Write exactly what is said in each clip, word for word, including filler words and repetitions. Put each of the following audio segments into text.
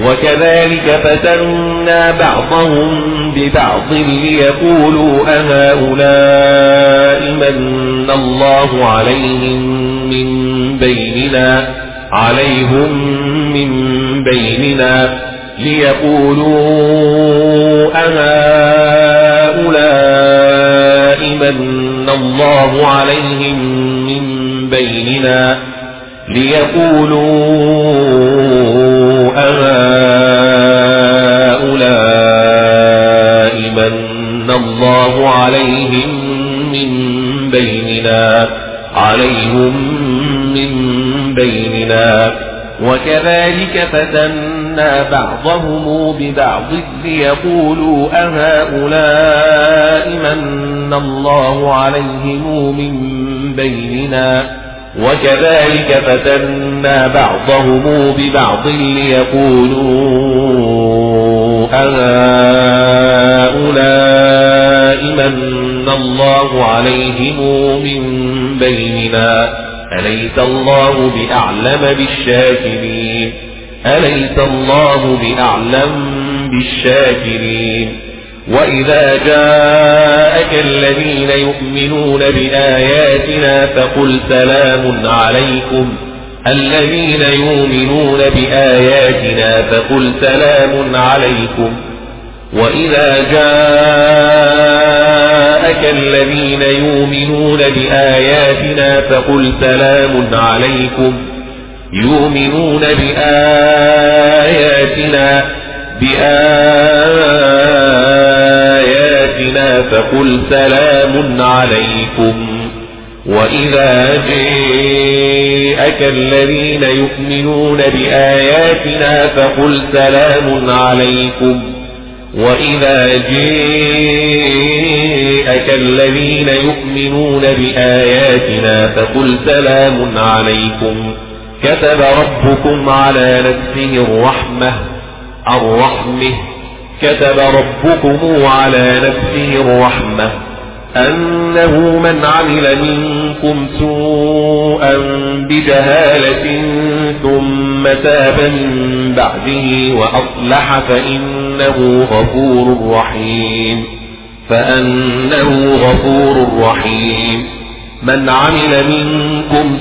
وكذلك فتنا بعضهم ببعض ليقولوا أهؤلاء من الله عليهم من بيننا عليهم من بيننا ليقولوا أهؤلاء من الله عليهم من بيننا ليقولوا أهؤلاء من الله عليهم من بيننا عليهم من بيننا وكذلك فتنا بعضهم ببعض ليقولوا أهؤلاء من الله عليهم من بيننا وكذلك فتنا بعضهم ببعض ليقولوا أهؤلاء من الله عليهم من بيننا أليس الله بأعلم بالشاكرين أليس الله بأعلم بالشاكرين وإذا جاءك الذين يؤمنون بآياتنا فقل سلام عليكم الذين يؤمنون بآياتنا فقل سلام عليكم وإذا جاءك الذين يؤمنون بآياتنا فقل سلام عليكم يؤمنون بآياتنا بآياتنا فقل سلام عليكم وإذا جاءك الذين يؤمنون بآياتنا فقل سلام عليكم وإذا جاءك الذين يؤمنون بآياتنا فقل سلام عليكم كتب ربكم على نفسه الرحمة الرحمة كتب ربكم على نفسه الرحمة أنه من عمل منكم سوءا بجهالة ثم تاب من بعده وأصلح فإنه غفور رحيم فأنه غفور رحيم من عمل منكم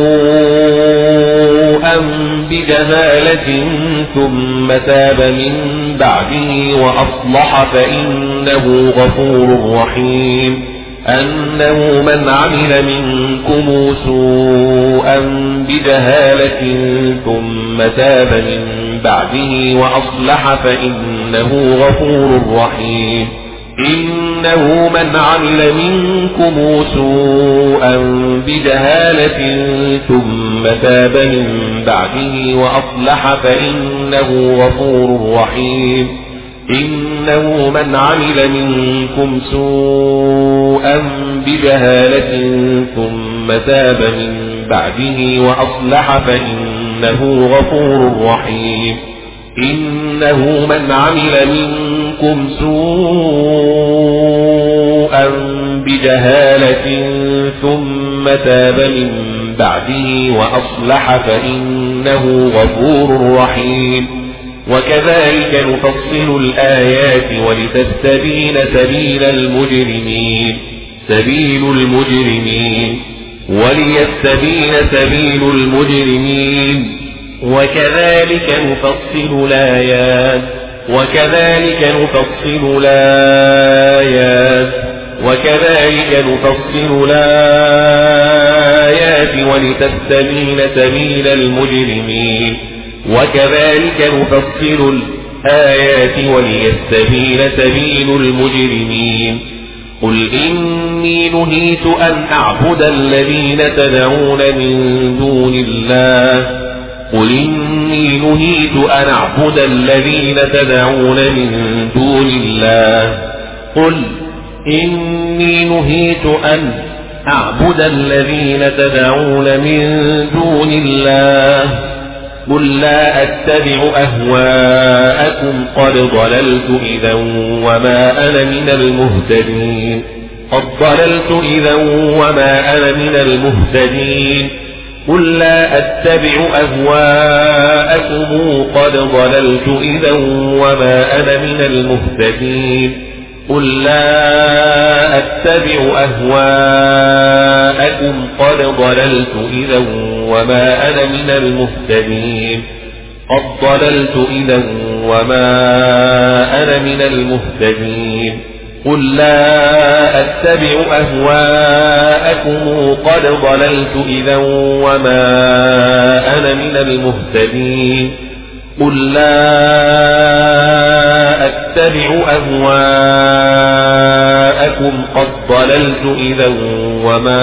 سوءا بجهالة ثم تاب من بعده وأصلح فإنه غفور رحيم أنه من عمل منكم سوءا بجهالة ثم تاب من بعده وأصلح فإنه غفور رحيم إنه من عمل منكم سوءا بجهالة ثم تاب من بعده وأصلح فإنه غفور رحيم إنه من عمل منكم سوءا بجهالة ثم تاب من بعده وأصلح فإنه غفور رحيم إنه من عمل منكم سوءا بجهالة ثم تاب من بعده وأصلح فإنه غفور رحيم وكذلك نفصل الآيات ولتستبين سبيل المجرمين سبيل المجرمين وليستبين سبيل المجرمين وكذلك نفصل الآيات وكذلك نفصل الآيات وكذلك نفصل الآيات ولتستبين سبيل المجرمين وكذلك نفصل الآيات وليستبين سبيل المجرمين قل إني نهيت أن أعبد الذين تدعون من دون الله قل إني نهيت أن أعبد الذين تدعون من دون الله قل إني نهيت أن أعبد الذين تدعون من دون الله قل لا أتبع أهواءكم قد ضللت إذا وما أنا من المهتدين قد ضللت إذا وما أنا من المهتدين قل لا أتبع أهواءكم قد ضللت إذا وما أنا من المهتدين قل لا أتبع أهواءكم قد ضللت إذا وما أنا من المهتدين قد ضللت إذا وما أنا من المهتدين قل لا أتبع أهواءكم قد ضللت إذا وما أنا من المهتدين قل لا أتبع أهواءكم قد ضللت إذا وما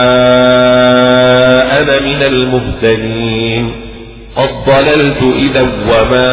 أنا من المهتدين قد ضللت إذا وما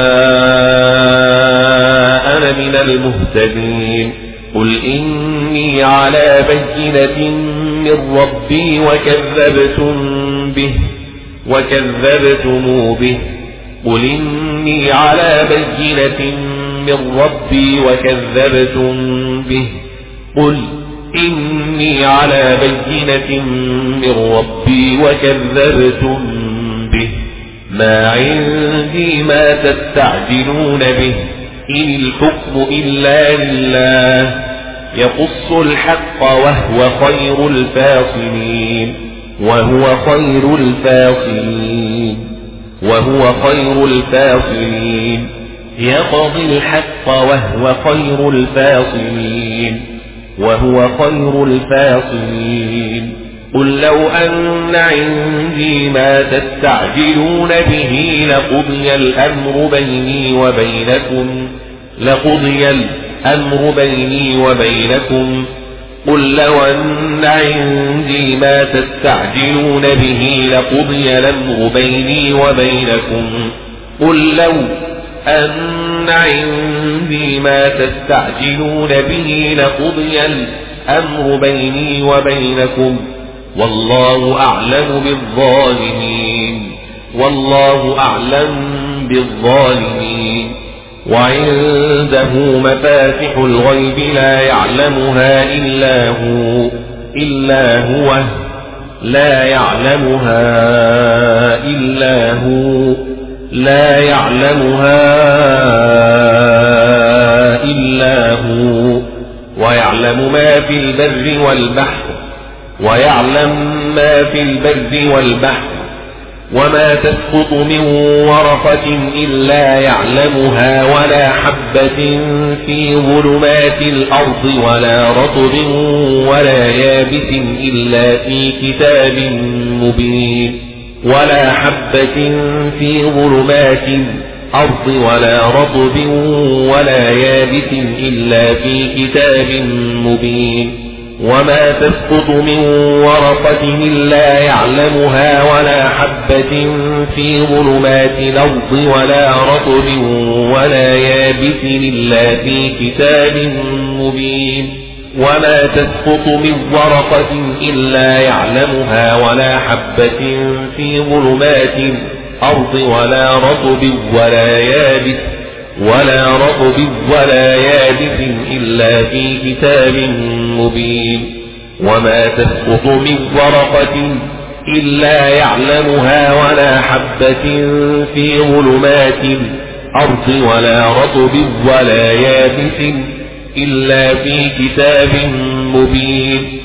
أنا من المهتدين قل إني على بينة من ربي وكذبتم به وكذبتم به قل إني على بينة من ربي وكذبتم به قل إني على بينة من ربي وكذبتم به ما عندي ما تستعجلون به إن الحكم إلا لله يقص الحق وهو خير الفاصلين وهو خير الفاصلين وهو خير الفاصلين يقضي الحق وهو خير الفاصلين وهو خير الفاصلين قل لو أن عندي ما تستعجلون به لقضي الأمر بيني وبينكم لقضي الأمر بيني وبينكم قل لو أن عندي ما تستعجلون به لقضي الأمر بيني وبينكم قل لو أن عندي ما تستعجلون به لقضي الأمر بيني وبينكم والله أعلم بالظالمين والله أعلم بالظالمين وعنده مفاتح الغيب لا يعلمها إلا هو إلا هو لا يعلمها إلا هو لا يعلمها إلا هو ويعلم ما في البر والبحر ويعلم ما في البر والبحر وما تسقط من ورقة إلا يعلمها ولا حبة في ظلمات الأرض ولا رطب ولا يابس إلا في كتاب مبين ولا حبة في ظلمات الأرض ولا رطب ولا يابس إلا في كتاب مبين وما تسقط من ورقة إلا يعلمها ولا حبة في ظلمات الأرض ولا رطب ولا يابس إلا في كتاب مبين وما تسقط من ورقة إلا يعلمها ولا حبة في ظلمات الأرض ولا رطب ولا يابس ولا رطب ولا يابس إلا في كتاب مبين وما تسقط من ورقة إلا يعلمها ولا حبة في ظلمات الأرض ولا رطب ولا يابس إلا في كتاب مبين